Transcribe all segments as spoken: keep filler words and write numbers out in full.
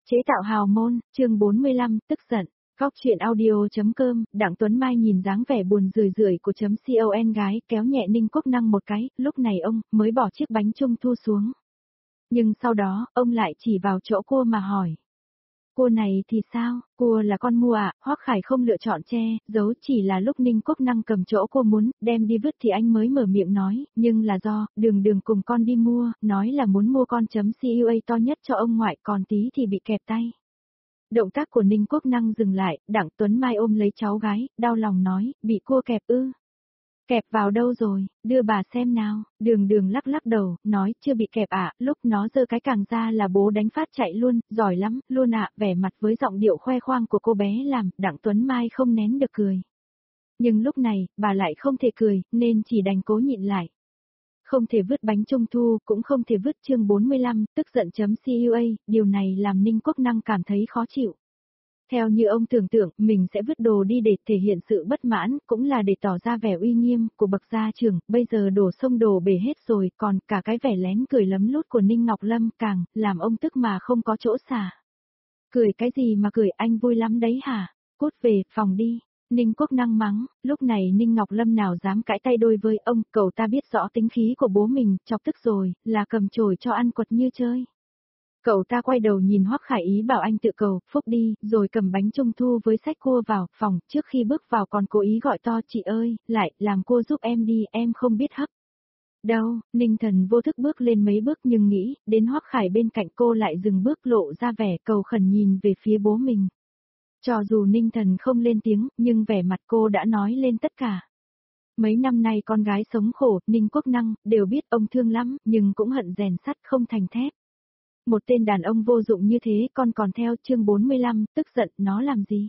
Chế tạo hào môn, chương bốn mươi lăm, tức giận. Góc chuyện audio.com, Đặng Tuấn Mai nhìn dáng vẻ buồn rười rượi của chấm con gái, kéo nhẹ Ninh Quốc Năng một cái, lúc này ông mới bỏ chiếc bánh trung thu xuống. Nhưng sau đó, ông lại chỉ vào chỗ cô mà hỏi. Cua này thì sao, cua là con mua ạ, à? Hoắc Khải không lựa chọn che, giấu, chỉ là lúc Ninh Quốc Năng cầm chỗ cô muốn, đem đi vứt thì anh mới mở miệng nói, nhưng là do, đường đường cùng con đi mua, nói là muốn mua con chấm con to nhất cho ông ngoại, còn tí thì bị kẹp tay. Động tác của Ninh Quốc Năng dừng lại, Đặng Tuấn Mai ôm lấy cháu gái, đau lòng nói, bị cua kẹp ư. Kẹp vào đâu rồi, đưa bà xem nào, đường đường lắc lắc đầu, nói chưa bị kẹp ạ, à, lúc nó giơ cái càng ra là bố đánh phát chạy luôn, giỏi lắm, luôn ạ, à, vẻ mặt với giọng điệu khoe khoang của cô bé làm, Đặng Tuấn Mai không nén được cười. Nhưng lúc này, bà lại không thể cười, nên chỉ đành cố nhịn lại. Không thể vứt bánh trung thu, cũng không thể vứt chương bốn mươi lăm, tức giận chấm con, điều này làm Ninh Quốc Năng cảm thấy khó chịu. Theo như ông tưởng tượng, mình sẽ vứt đồ đi để thể hiện sự bất mãn, cũng là để tỏ ra vẻ uy nghiêm của bậc gia trưởng, bây giờ đổ sông đổ bể hết rồi, còn cả cái vẻ lén cười lấm lút của Ninh Ngọc Lâm càng, làm ông tức mà không có chỗ xả. Cười cái gì mà cười, anh vui lắm đấy hả? Cút về, phòng đi. Ninh Quốc Năng mắng, lúc này Ninh Ngọc Lâm nào dám cãi tay đôi với ông, cậu ta biết rõ tính khí của bố mình, chọc tức rồi, là cầm chổi cho ăn quật như chơi. Cậu ta quay đầu nhìn Hoắc Khải ý bảo anh tự cầu, phúc đi, rồi cầm bánh trung thu với sách cua vào phòng, trước khi bước vào còn cố ý gọi to chị ơi, lại, làm cua giúp em đi, em không biết hấp. Đâu, Ninh Thần vô thức bước lên mấy bước nhưng nghĩ, đến Hoắc Khải bên cạnh cô lại dừng bước lộ ra vẻ cầu khẩn nhìn về phía bố mình. Cho dù Ninh Thần không lên tiếng, nhưng vẻ mặt cô đã nói lên tất cả. Mấy năm nay con gái sống khổ, Ninh Quốc Năng, đều biết ông thương lắm, nhưng cũng hận rèn sắt không thành thép. Một tên đàn ông vô dụng như thế con còn theo chương bốn mươi lăm, tức giận nó làm gì?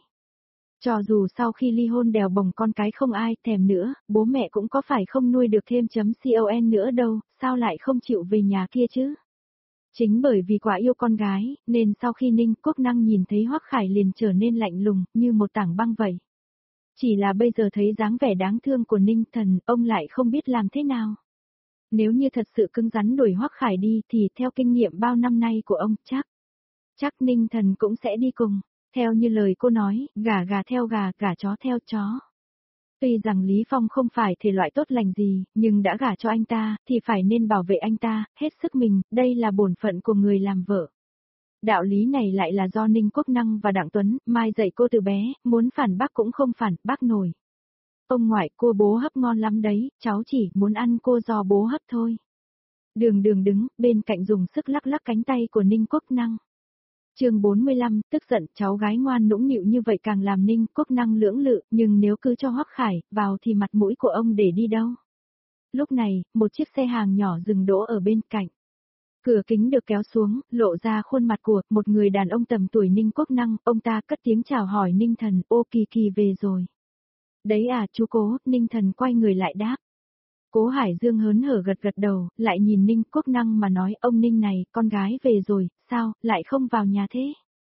Cho dù sau khi ly hôn đèo bồng con cái không ai thèm nữa, bố mẹ cũng có phải không nuôi được thêm chấm con nữa đâu, sao lại không chịu về nhà kia chứ? Chính bởi vì quá yêu con gái, nên sau khi Ninh Quốc Năng nhìn thấy Hoắc Khải liền trở nên lạnh lùng, như một tảng băng vậy. Chỉ là bây giờ thấy dáng vẻ đáng thương của Ninh Thần, ông lại không biết làm thế nào. Nếu như thật sự cứng rắn đuổi Hoắc Khải đi thì theo kinh nghiệm bao năm nay của ông chắc, chắc Ninh Thần cũng sẽ đi cùng. Theo như lời cô nói, gà gà theo gà, gà chó theo chó. Tuy rằng Lý Phong không phải thể loại tốt lành gì, nhưng đã gả cho anh ta, thì phải nên bảo vệ anh ta, hết sức mình, đây là bổn phận của người làm vợ. Đạo lý này lại là do Ninh Quốc Năng và Đặng Tuấn Mai dạy cô từ bé, muốn phản bác cũng không phản bác nổi. Ông ngoại, cua bố hấp ngon lắm đấy, cháu chỉ muốn ăn cua do bố hấp thôi. Đường đường đứng, bên cạnh dùng sức lắc lắc cánh tay của Ninh Quốc Năng. chương bốn mươi lăm, tức giận, cháu gái ngoan nũng nịu như vậy càng làm Ninh Quốc Năng lưỡng lự, nhưng nếu cứ cho Hoắc Khải vào thì mặt mũi của ông để đi đâu. Lúc này, một chiếc xe hàng nhỏ dừng đỗ ở bên cạnh. Cửa kính được kéo xuống, lộ ra khuôn mặt của một người đàn ông tầm tuổi Ninh Quốc Năng, ông ta cất tiếng chào hỏi Ninh Thần, ô Kỳ Kỳ về rồi. Đấy à chú Cố, Ninh Thần quay người lại đáp. Cố Hải Dương hớn hở gật gật đầu, lại nhìn Ninh Quốc Năng mà nói, ông Ninh này, con gái về rồi, sao, lại không vào nhà thế?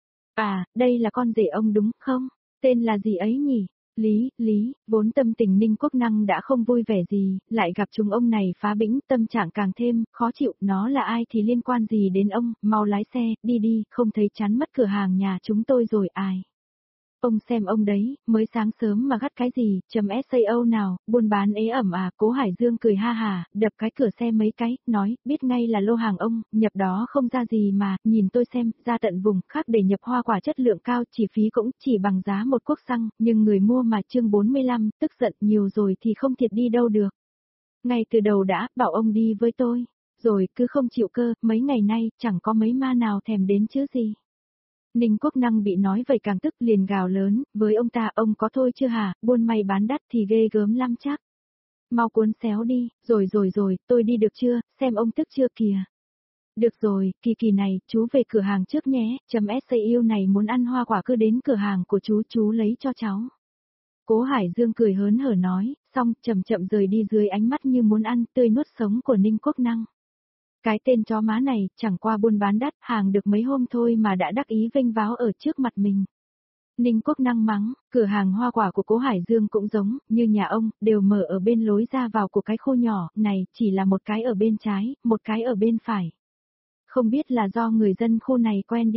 À, đây là con rể ông đúng không? Tên là gì ấy nhỉ? Lý, Lý, vốn tâm tình Ninh Quốc Năng đã không vui vẻ gì, lại gặp chúng ông này phá bĩnh, tâm trạng càng thêm, khó chịu, nó là ai thì liên quan gì đến ông, mau lái xe, đi đi, không thấy chắn mất cửa hàng nhà chúng tôi rồi ai. Ông xem ông đấy, mới sáng sớm mà gắt cái gì, chấm sao nào, buôn bán ế ẩm à, Cố Hải Dương cười ha hà, đập cái cửa xe mấy cái, nói, biết ngay là lô hàng ông, nhập đó không ra gì mà, nhìn tôi xem, ra tận vùng khác để nhập hoa quả chất lượng cao, chi phí cũng chỉ bằng giá một cuốc xăng, nhưng người mua mà chương bốn mươi lăm, tức giận nhiều rồi thì không thiệt đi đâu được. Ngay từ đầu đã, bảo ông đi với tôi, rồi cứ không chịu cơ, mấy ngày nay, chẳng có mấy ma nào thèm đến chứ gì. Ninh Quốc Năng bị nói vậy càng tức liền gào lớn, với ông ta ông có thôi chưa hả, buôn may bán đắt thì ghê gớm lắm chắc. Mau cuốn xéo đi, rồi rồi rồi, tôi đi được chưa, xem ông tức chưa kìa. Được rồi, Kỳ Kỳ này, chú về cửa hàng trước nhé, chấm sao này muốn ăn hoa quả cứ đến cửa hàng của chú, chú lấy cho cháu. Cố Hải Dương cười hớn hở nói, xong chậm chậm rời đi dưới ánh mắt như muốn ăn tươi nuốt sống của Ninh Quốc Năng. Cái tên chó má này, chẳng qua buôn bán đắt, hàng được mấy hôm thôi mà đã đắc ý vênh váo ở trước mặt mình. Ninh Quốc Năng mắng, cửa hàng hoa quả của Cố Hải Dương cũng giống, như nhà ông, đều mở ở bên lối ra vào của cái khu nhỏ, này, chỉ là một cái ở bên trái, một cái ở bên phải. Không biết là do người dân khu này quen đi.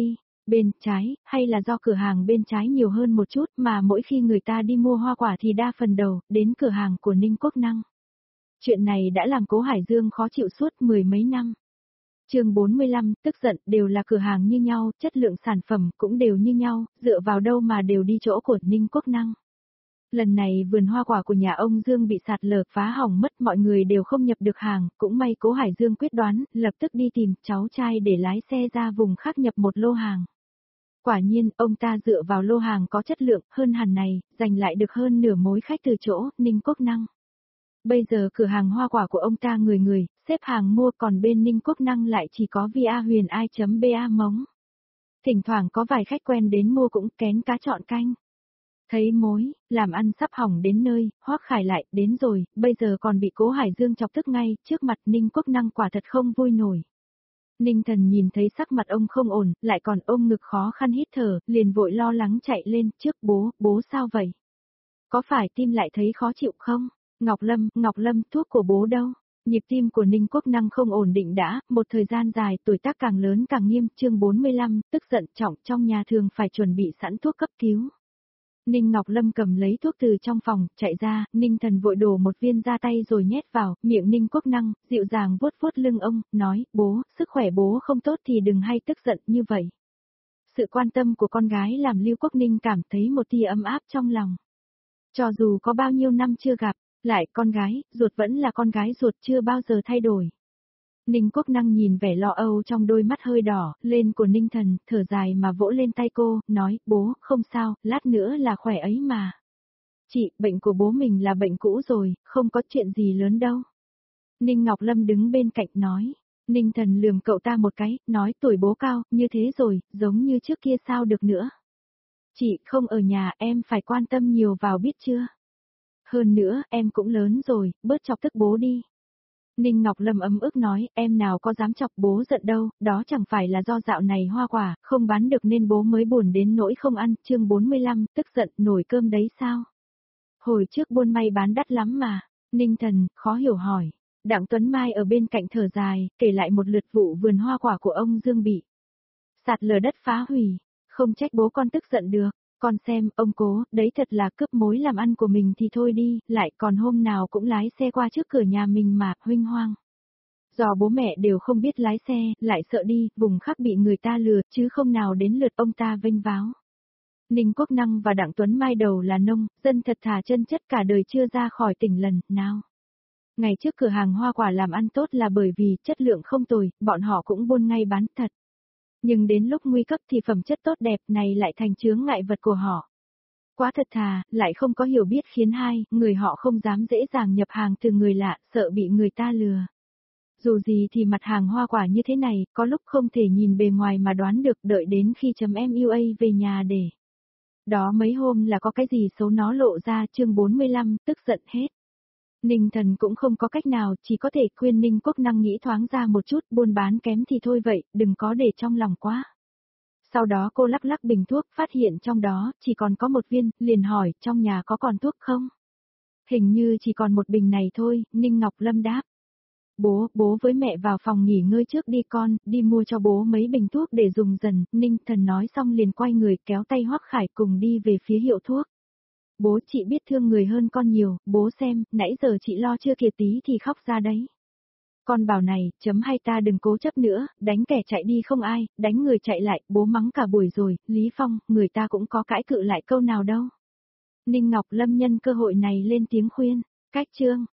Bên trái, hay là do cửa hàng bên trái nhiều hơn một chút mà mỗi khi người ta đi mua hoa quả thì đa phần đầu, đến cửa hàng của Ninh Quốc Năng. Chuyện này đã làm Cố Hải Dương khó chịu suốt mười mấy năm. Chương bốn mươi lăm, tức giận, đều là cửa hàng như nhau, chất lượng sản phẩm cũng đều như nhau, dựa vào đâu mà đều đi chỗ của Ninh Quốc Năng. Lần này vườn hoa quả của nhà ông Dương bị sạt lở phá hỏng mất, mọi người đều không nhập được hàng, cũng may Cố Hải Dương quyết đoán, lập tức đi tìm cháu trai để lái xe ra vùng khác nhập một lô hàng. Quả nhiên, ông ta dựa vào lô hàng có chất lượng hơn hẳn này, giành lại được hơn nửa mối khách từ chỗ Ninh Quốc Năng. Bây giờ cửa hàng hoa quả của ông ta người người, xếp hàng mua, còn bên Ninh Quốc Năng lại chỉ có via huyền ai.ba mống. Thỉnh thoảng có vài khách quen đến mua cũng kén cá chọn canh. Thấy mối, làm ăn sắp hỏng đến nơi, Hoắc Khải lại, đến rồi, bây giờ còn bị Cố Hải Dương chọc tức ngay, trước mặt Ninh Quốc Năng quả thật không vui nổi. Ninh Thần nhìn thấy sắc mặt ông không ổn, lại còn ôm ngực khó khăn hít thở, liền vội lo lắng chạy lên, trước bố, bố sao vậy? Có phải tim lại thấy khó chịu không? Ngọc Lâm, Ngọc Lâm, thuốc của bố đâu? Nhịp tim của Ninh Quốc Năng không ổn định đã, một thời gian dài, tuổi tác càng lớn càng nghiêm, chương bốn mươi lăm, tức giận trọng, trong nhà thường phải chuẩn bị sẵn thuốc cấp cứu. Ninh Ngọc Lâm cầm lấy thuốc từ trong phòng, chạy ra, Ninh Thần vội đổ một viên ra tay rồi nhét vào, miệng Ninh Quốc Năng, dịu dàng vuốt vuốt lưng ông, nói, bố, sức khỏe bố không tốt thì đừng hay tức giận như vậy. Sự quan tâm của con gái làm Lưu Quốc Ninh cảm thấy một tia ấm áp trong lòng. Cho dù có bao nhiêu năm chưa gặp, lại con gái, ruột vẫn là con gái ruột chưa bao giờ thay đổi. Ninh Quốc Năng nhìn vẻ lo âu trong đôi mắt hơi đỏ, lên của Ninh Thần, thở dài mà vỗ lên tay cô, nói, bố, không sao, lát nữa là khỏe ấy mà. Chị, bệnh của bố mình là bệnh cũ rồi, không có chuyện gì lớn đâu. Ninh Ngọc Lâm đứng bên cạnh nói. Ninh Thần lườm cậu ta một cái, nói tuổi bố cao, như thế rồi, giống như trước kia sao được nữa. Chị, không ở nhà, em phải quan tâm nhiều vào biết chưa? Hơn nữa, em cũng lớn rồi, bớt chọc tức bố đi. Ninh Ngọc Lâm ấm ức nói, em nào có dám chọc bố giận đâu, đó chẳng phải là do dạo này hoa quả, không bán được nên bố mới buồn đến nỗi không ăn, chương bốn mươi lăm, tức giận, nổi cơm đấy sao? Hồi trước buôn may bán đắt lắm mà, Ninh Thần, khó hiểu hỏi. Đặng Tuấn Mai ở bên cạnh thở dài, kể lại một lượt vụ vườn hoa quả của ông Dương bị sạt lở đất phá hủy, không trách bố con tức giận được. Con xem, ông Cố, đấy thật là cướp mối làm ăn của mình thì thôi đi, lại còn hôm nào cũng lái xe qua trước cửa nhà mình mà, huynh hoang. Do bố mẹ đều không biết lái xe, lại sợ đi, vùng khác bị người ta lừa, chứ không nào đến lượt ông ta vênh váo. Ninh Quốc Năng và Đặng Tuấn Mai đầu là nông, dân thật thà chân chất cả đời chưa ra khỏi tỉnh lần, nào. Ngày trước cửa hàng hoa quả làm ăn tốt là bởi vì chất lượng không tồi, bọn họ cũng buôn ngay bán thật. Nhưng đến lúc nguy cấp thì phẩm chất tốt đẹp này lại thành chướng ngại vật của họ. Quá thật thà, lại không có hiểu biết khiến hai người họ không dám dễ dàng nhập hàng từ người lạ, sợ bị người ta lừa. Dù gì thì mặt hàng hoa quả như thế này, có lúc không thể nhìn bề ngoài mà đoán được, đợi đến khi chấm em u a về nhà để. Đó mấy hôm là có cái gì xấu nó lộ ra, chương bốn mươi lăm, tức giận hết. Ninh Thần cũng không có cách nào, chỉ có thể khuyên Ninh Quốc Năng nghĩ thoáng ra một chút, buôn bán kém thì thôi vậy, đừng có để trong lòng quá. Sau đó cô lắc lắc bình thuốc, phát hiện trong đó chỉ còn có một viên, liền hỏi, trong nhà có còn thuốc không? Hình như chỉ còn một bình này thôi, Ninh Ngọc Lâm đáp. Bố, bố với mẹ vào phòng nghỉ ngơi trước đi con, đi mua cho bố mấy bình thuốc để dùng dần, Ninh Thần nói xong liền quay người kéo tay Hoắc Khải cùng đi về phía hiệu thuốc. Bố chị biết thương người hơn con nhiều, bố xem, nãy giờ chị lo chưa kịp tí thì khóc ra đấy. Con bảo này, chấm hay ta đừng cố chấp nữa, đánh kẻ chạy đi không ai, đánh người chạy lại, bố mắng cả buổi rồi, Lý Phong, người ta cũng có cãi cự lại câu nào đâu. Ninh Ngọc Lâm nhân cơ hội này lên tiếng khuyên, cách chương.